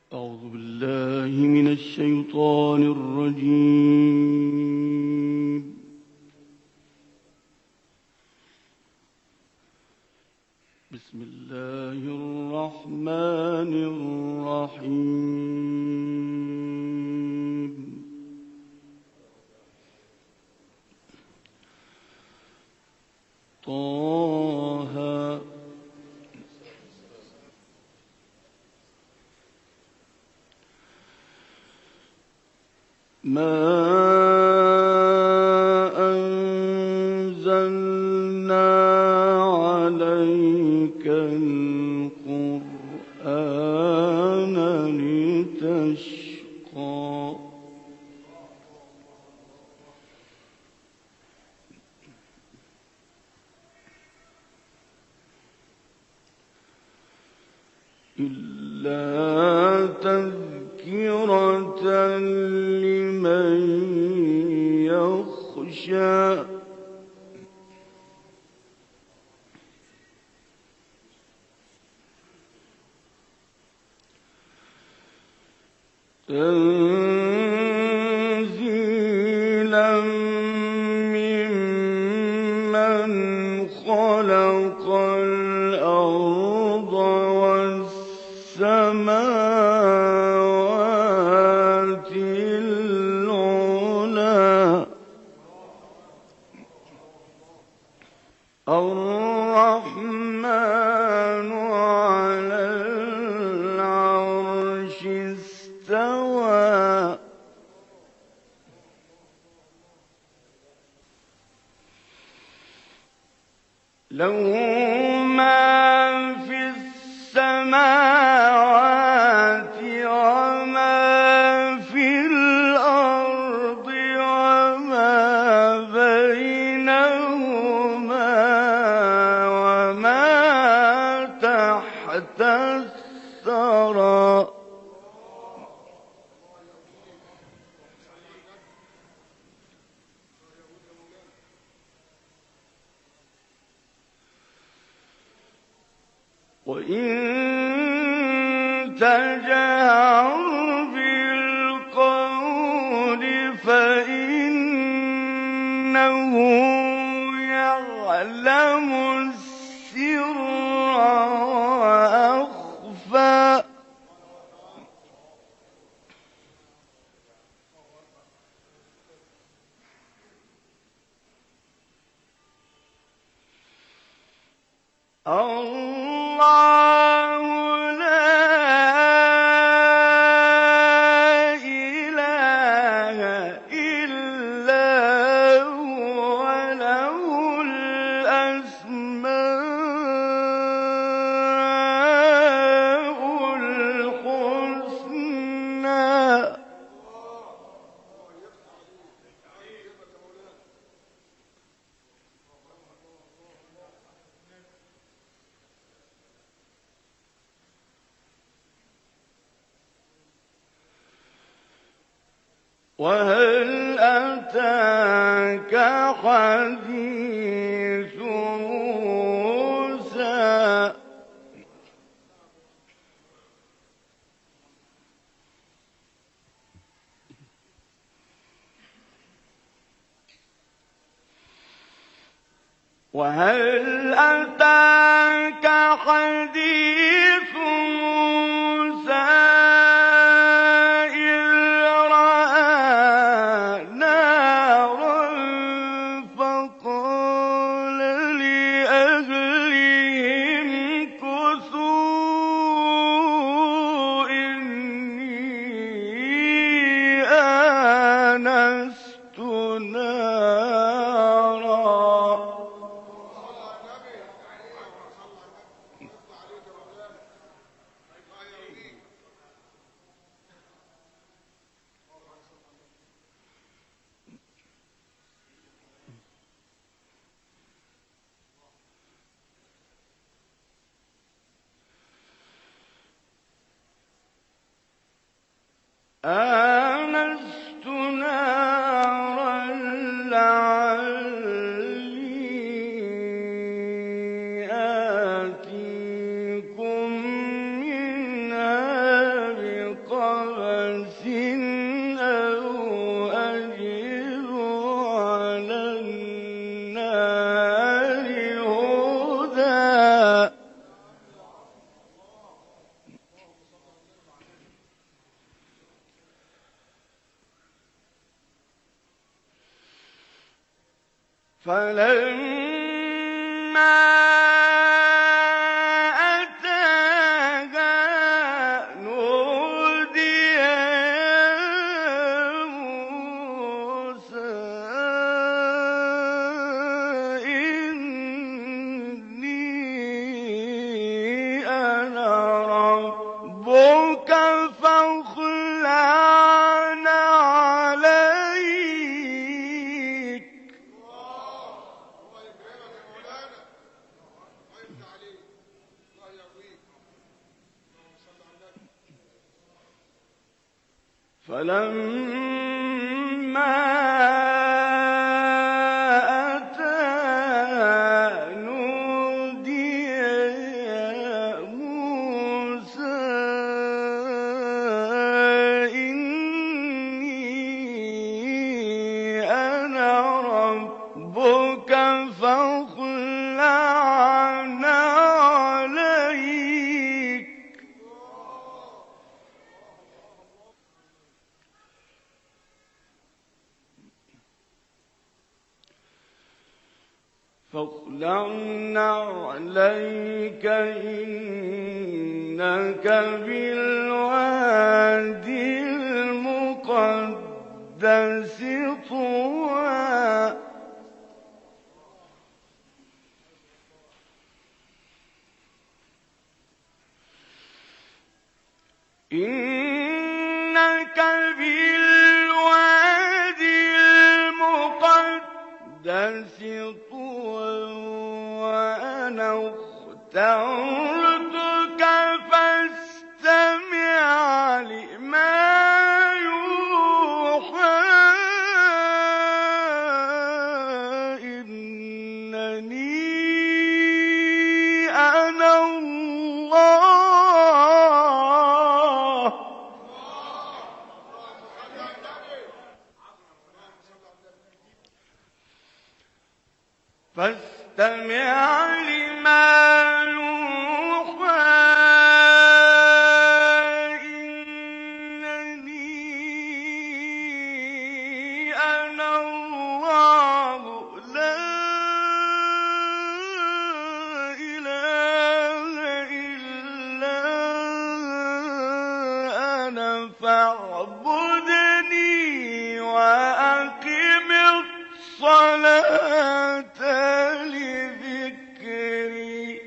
أعوذ بالله من الشيطان الرجيم. بسم الله الرحمن الرحيم. طه ما أنزلنا عليك القرآن لتشقى إلا تذكرة لمن يخشى تنزيلا ممن خلق الأرض والسماوات العلى الرحمن على العرش استوى له ما في السماوات وما في الأرض وما بينهما وما تحت الثرى وإن تجهر بالقول فإنه يعلم السر وأخفى الله لا إله إلا هو له الأسماء الحسنى وهل أتاك حديث موسى وهل أتاك حديث موسى فلما أتاها نودي يا موسى إني أنا ربك فاخلع عليك. فلما أتاها نودي يا موسى إني أنا ربك فاخلع عليك. فاخلعن عليك إنك بالوادي المقدس طوى. إنك بالوادي المقدس طوى وأنا اخترتك فاستمع لما يوحى إنني أنا الله فاستمع لما يوحى إنني أنا الله لا إله إلا أنا فاعبدني وأقم الصلاة لذكري.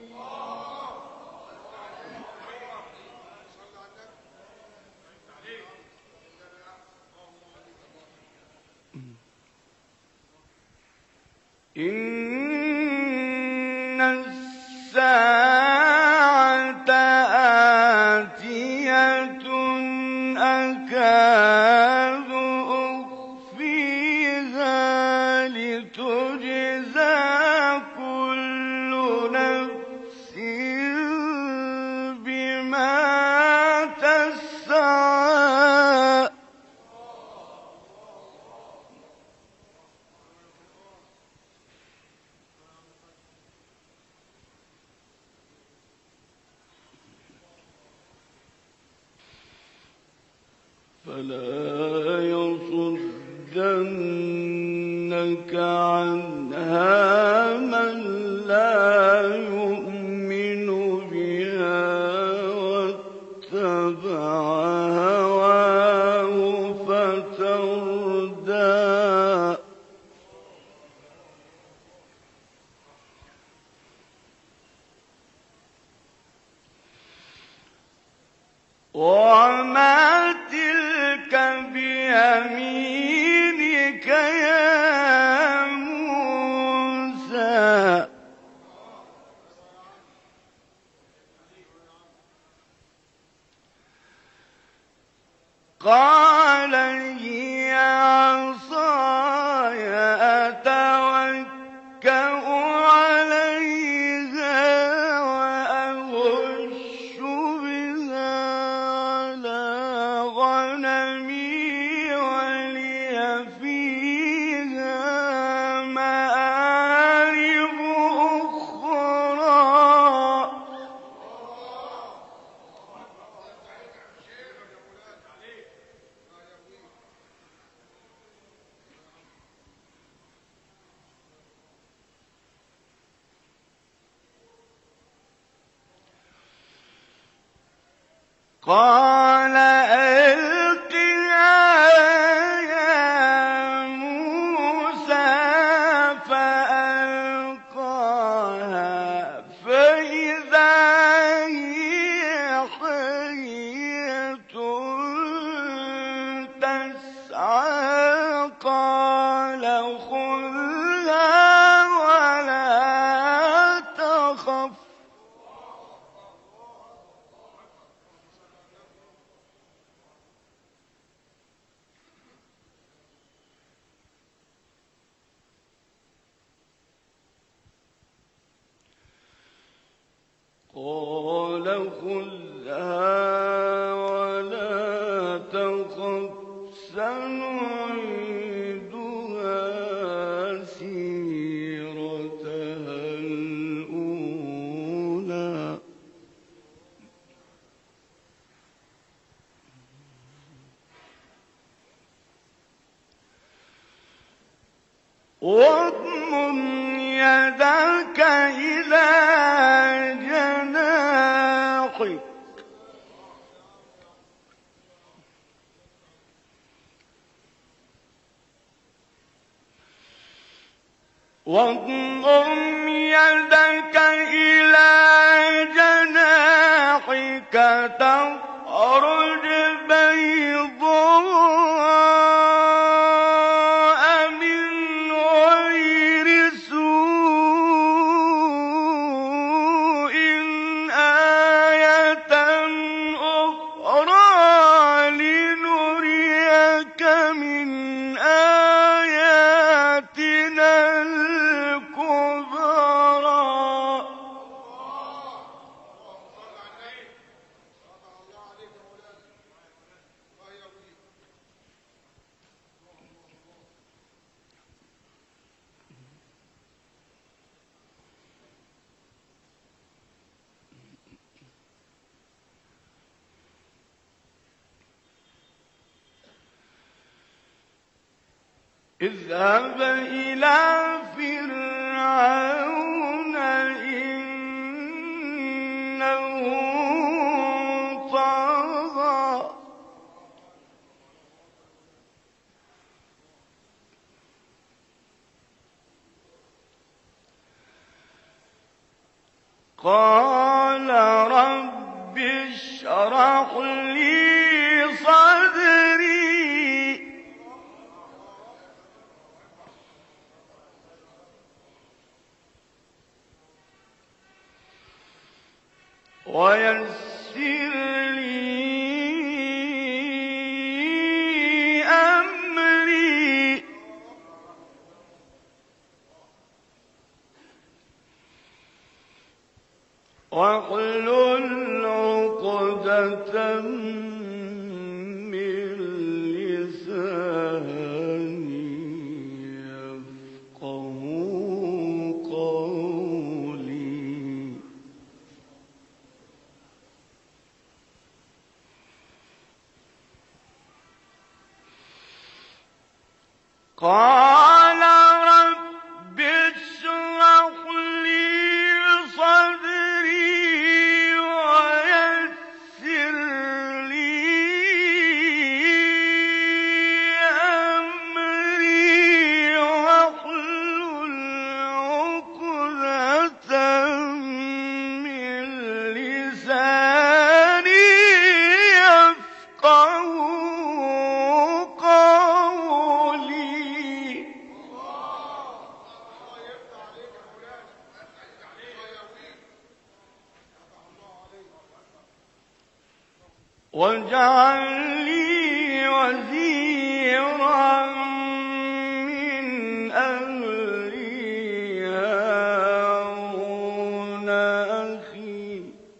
إن الساعة آتية أكاد أخفيها لتجزى كل نفس بما تسعى. فلا يصدنك عنها من لا يؤمن بها واتبع هواه فتردى. وما تلك بيمينك يا موسى. قال هي عصاي أتوكأ عليها وأهش بها على غنمي ولي فيها مآرب أخرى. قال ألقها يا موسى فألقاها فإذا هي حية تسعى قال خذها ولا تخف قال خذها ولا تخف سنعيدها سيرتها الأولى واضمم يدك إلى جناحك واضمم يدك إلى جناحك تخرج بيضاء من غير سوء آية أخرى لنريك من آياتنا الكبرى اذهب إلى فرعون إنه طغى قال رب اشرح لي صدري ويسر لي أمري واحلل عقدة من لساني يفقهوا قولي قال رب اشرح لي صدري ويسر لي أمري واحلل عقدة من لساني يفقهوا قولي واجعل لي وزيرا من أهلي هارون أخي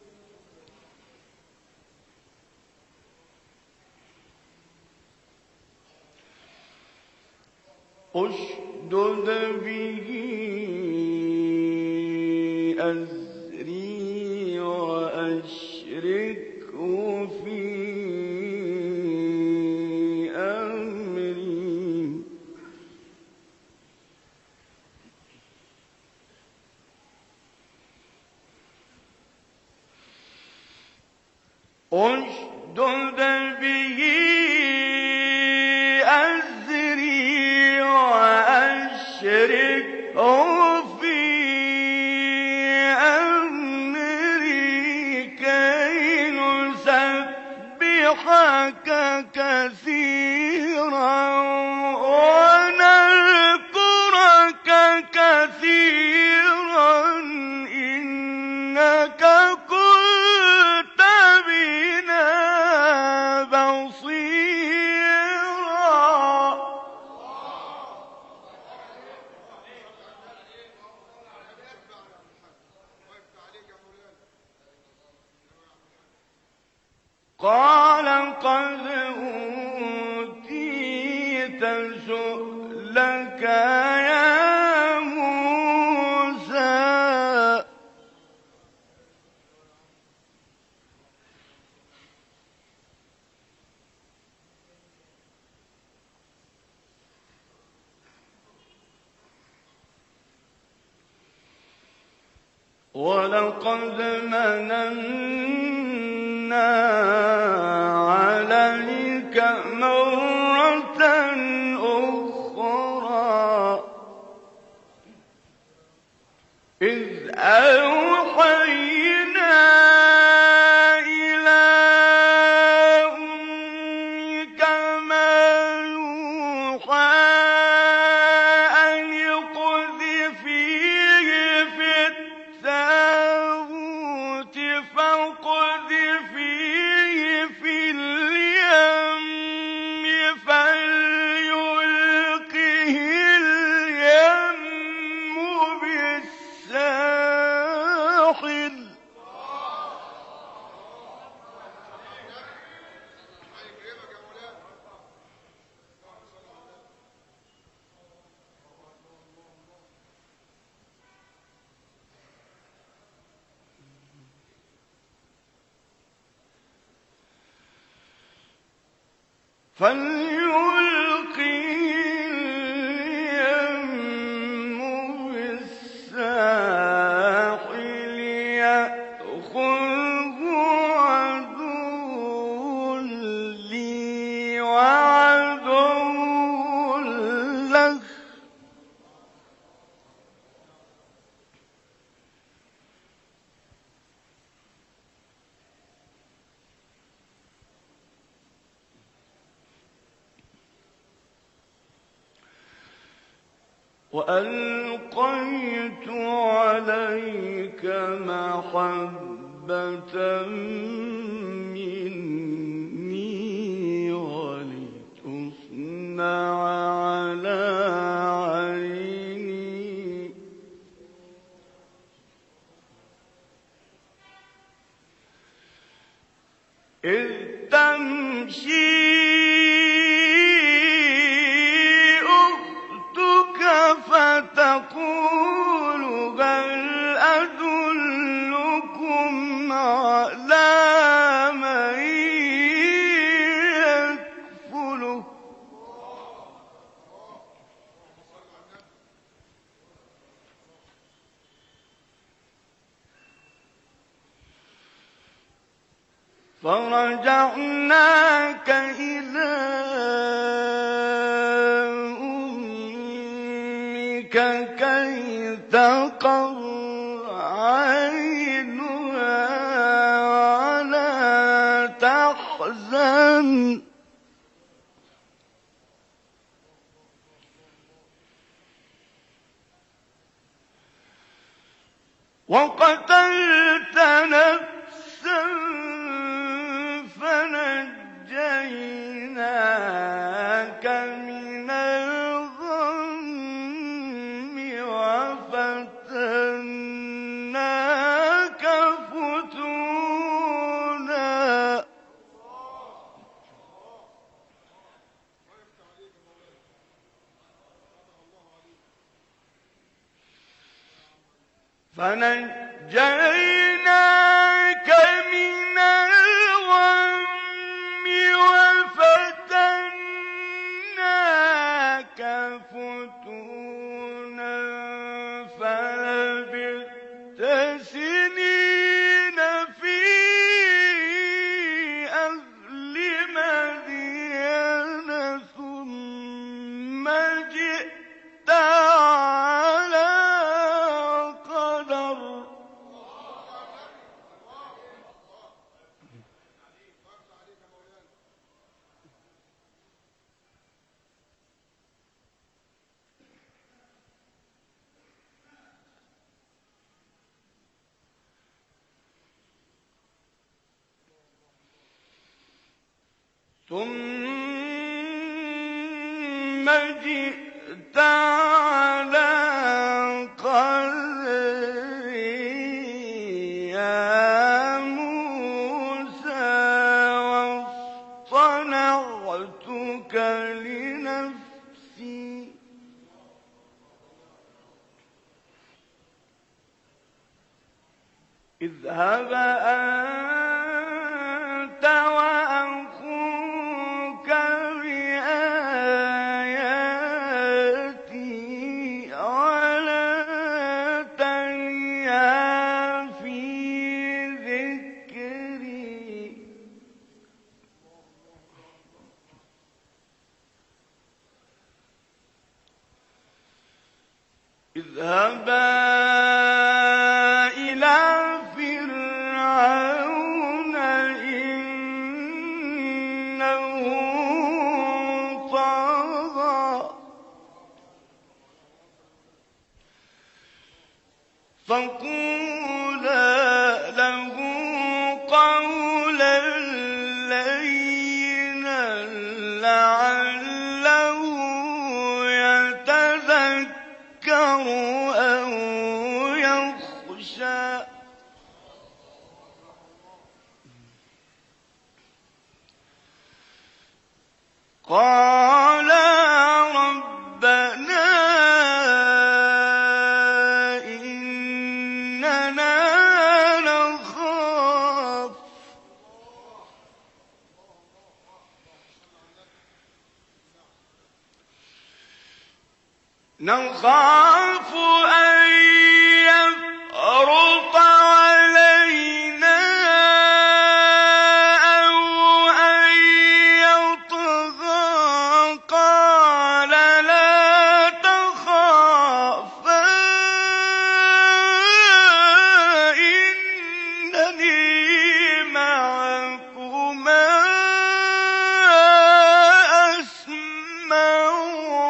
اشدد به أزري وأشركه في أمري اشدد اشْدُدْ بِهِ أَزْرِي وَأَشْرِكْهُ فِي أَمْرِي كَيْ نُسَبِّحَكَ كَثِيرًا وَنَذْكُرَكَ كَثِيرًا إِنَّكَ كُنتَ بِنَا بَصِيرًا. قَالَ قَدْ أُوتِيتَ سُؤْلَكَ يَا مُوسَىٰ. وَلَقَدْ مَنَنَّا عَلَيْكَ مَرَّةً أُخْرَىٰ إِذْ أَوْحَيْنَا إِلَىٰ أُمِّكَ مَا يُوحَىٰ أَنِ اقْذِفِيهِ فِي التَّابُوتِ فاقذفيه في اليم فليلقه اليم بالساحل. اليم بالساحل يأخذه عدو لي وعدو له وَأَلْقَيْتُ عَلَيْكَ مَحَبَّةً مِّنِّي وَلِتُصْنَعَ عَلَىٰ عَيْنِي. إِذْ تَمْشِي فتقول هل أدلكم على من يكفله. فرجعناك إلى كي تقر عينها ولا تحزن وقتلت نفسا فنجيناك من الغم وفتناك فتونا. فنجيناك من الغم وفتناك فتونا فلبثت سنين في أهل ثم جئت على قدري يا موسى واصطنعتك لنفسي اذهب أنت وأخوك بآياتي ولا تنيا في ذكري اذهبا فقولا له قولا لينا لعله يتذكر أو يخشى قال ربنا نخاف أن يفرط علينا أو أن يطغى قال لا تخافا إنني معكما أسمع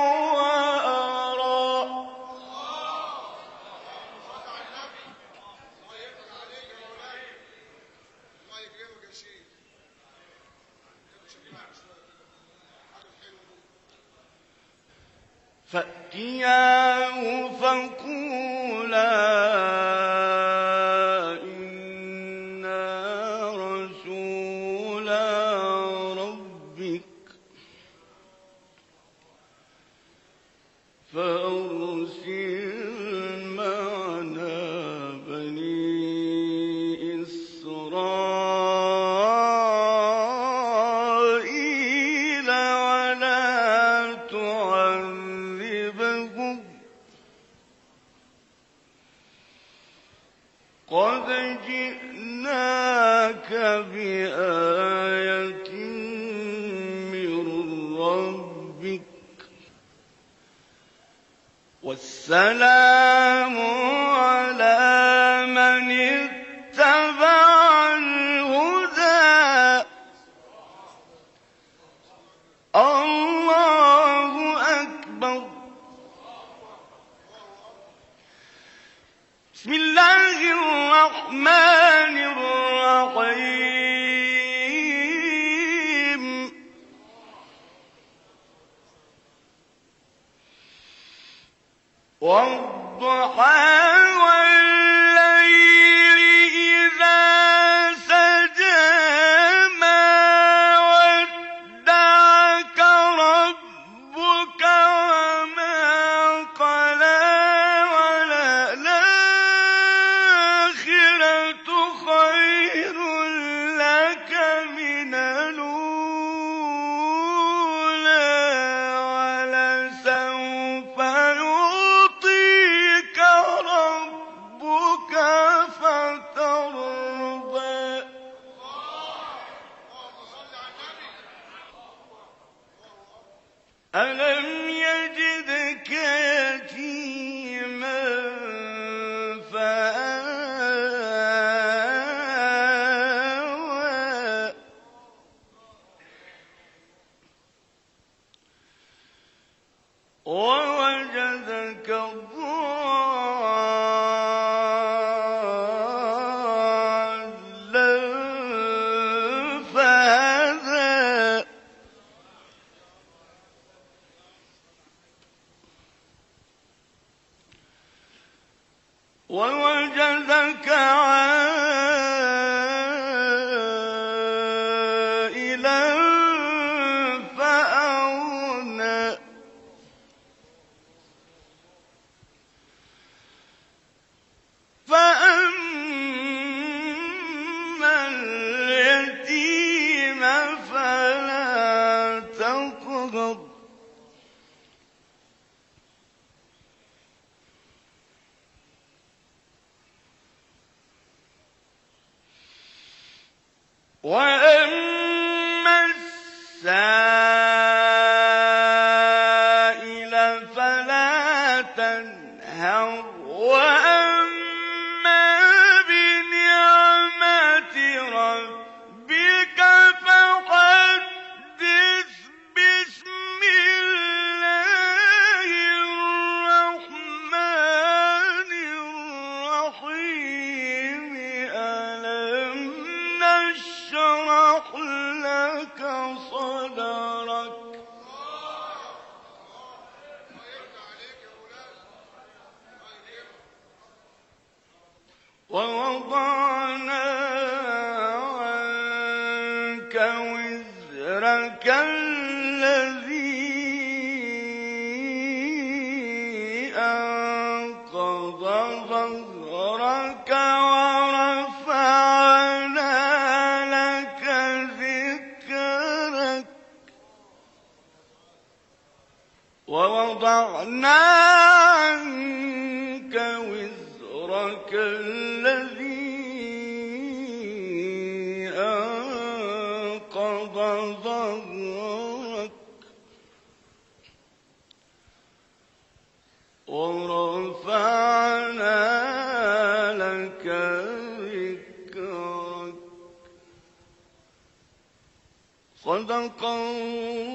فأتياه فقولا إنا رسولا ربك فأرسل معنا بني إسرائيل ولا تعذبهم قد جئناك بآية من ربك والسلام على من اتبع الهدى الله أكبر بسم الله الرحمن الرحيم والضحى والليل إذا سجى ما ودعك ربك وما قلى وللآخرة خير لك من الأولى ولسوف يعطيك ربك فترضى ألم يجدك يتيما فآوى ووجدك ضالا فهدى ووجدك عائلا فأغنى فأما اليتيم فلا تقهر وأما السائل فلا تنهر وأما بنعمة ربك فحدث بسم الله الرحمن الرحيم ألم نشرح لك صدرك ووضعنا عنك وزرك الذي أنقض ظهرك ورفعنا لك ذكرك ووضعنا عنك وزرك الذي أنقض ظهرك ورفعنا لك ذكرك صدق الله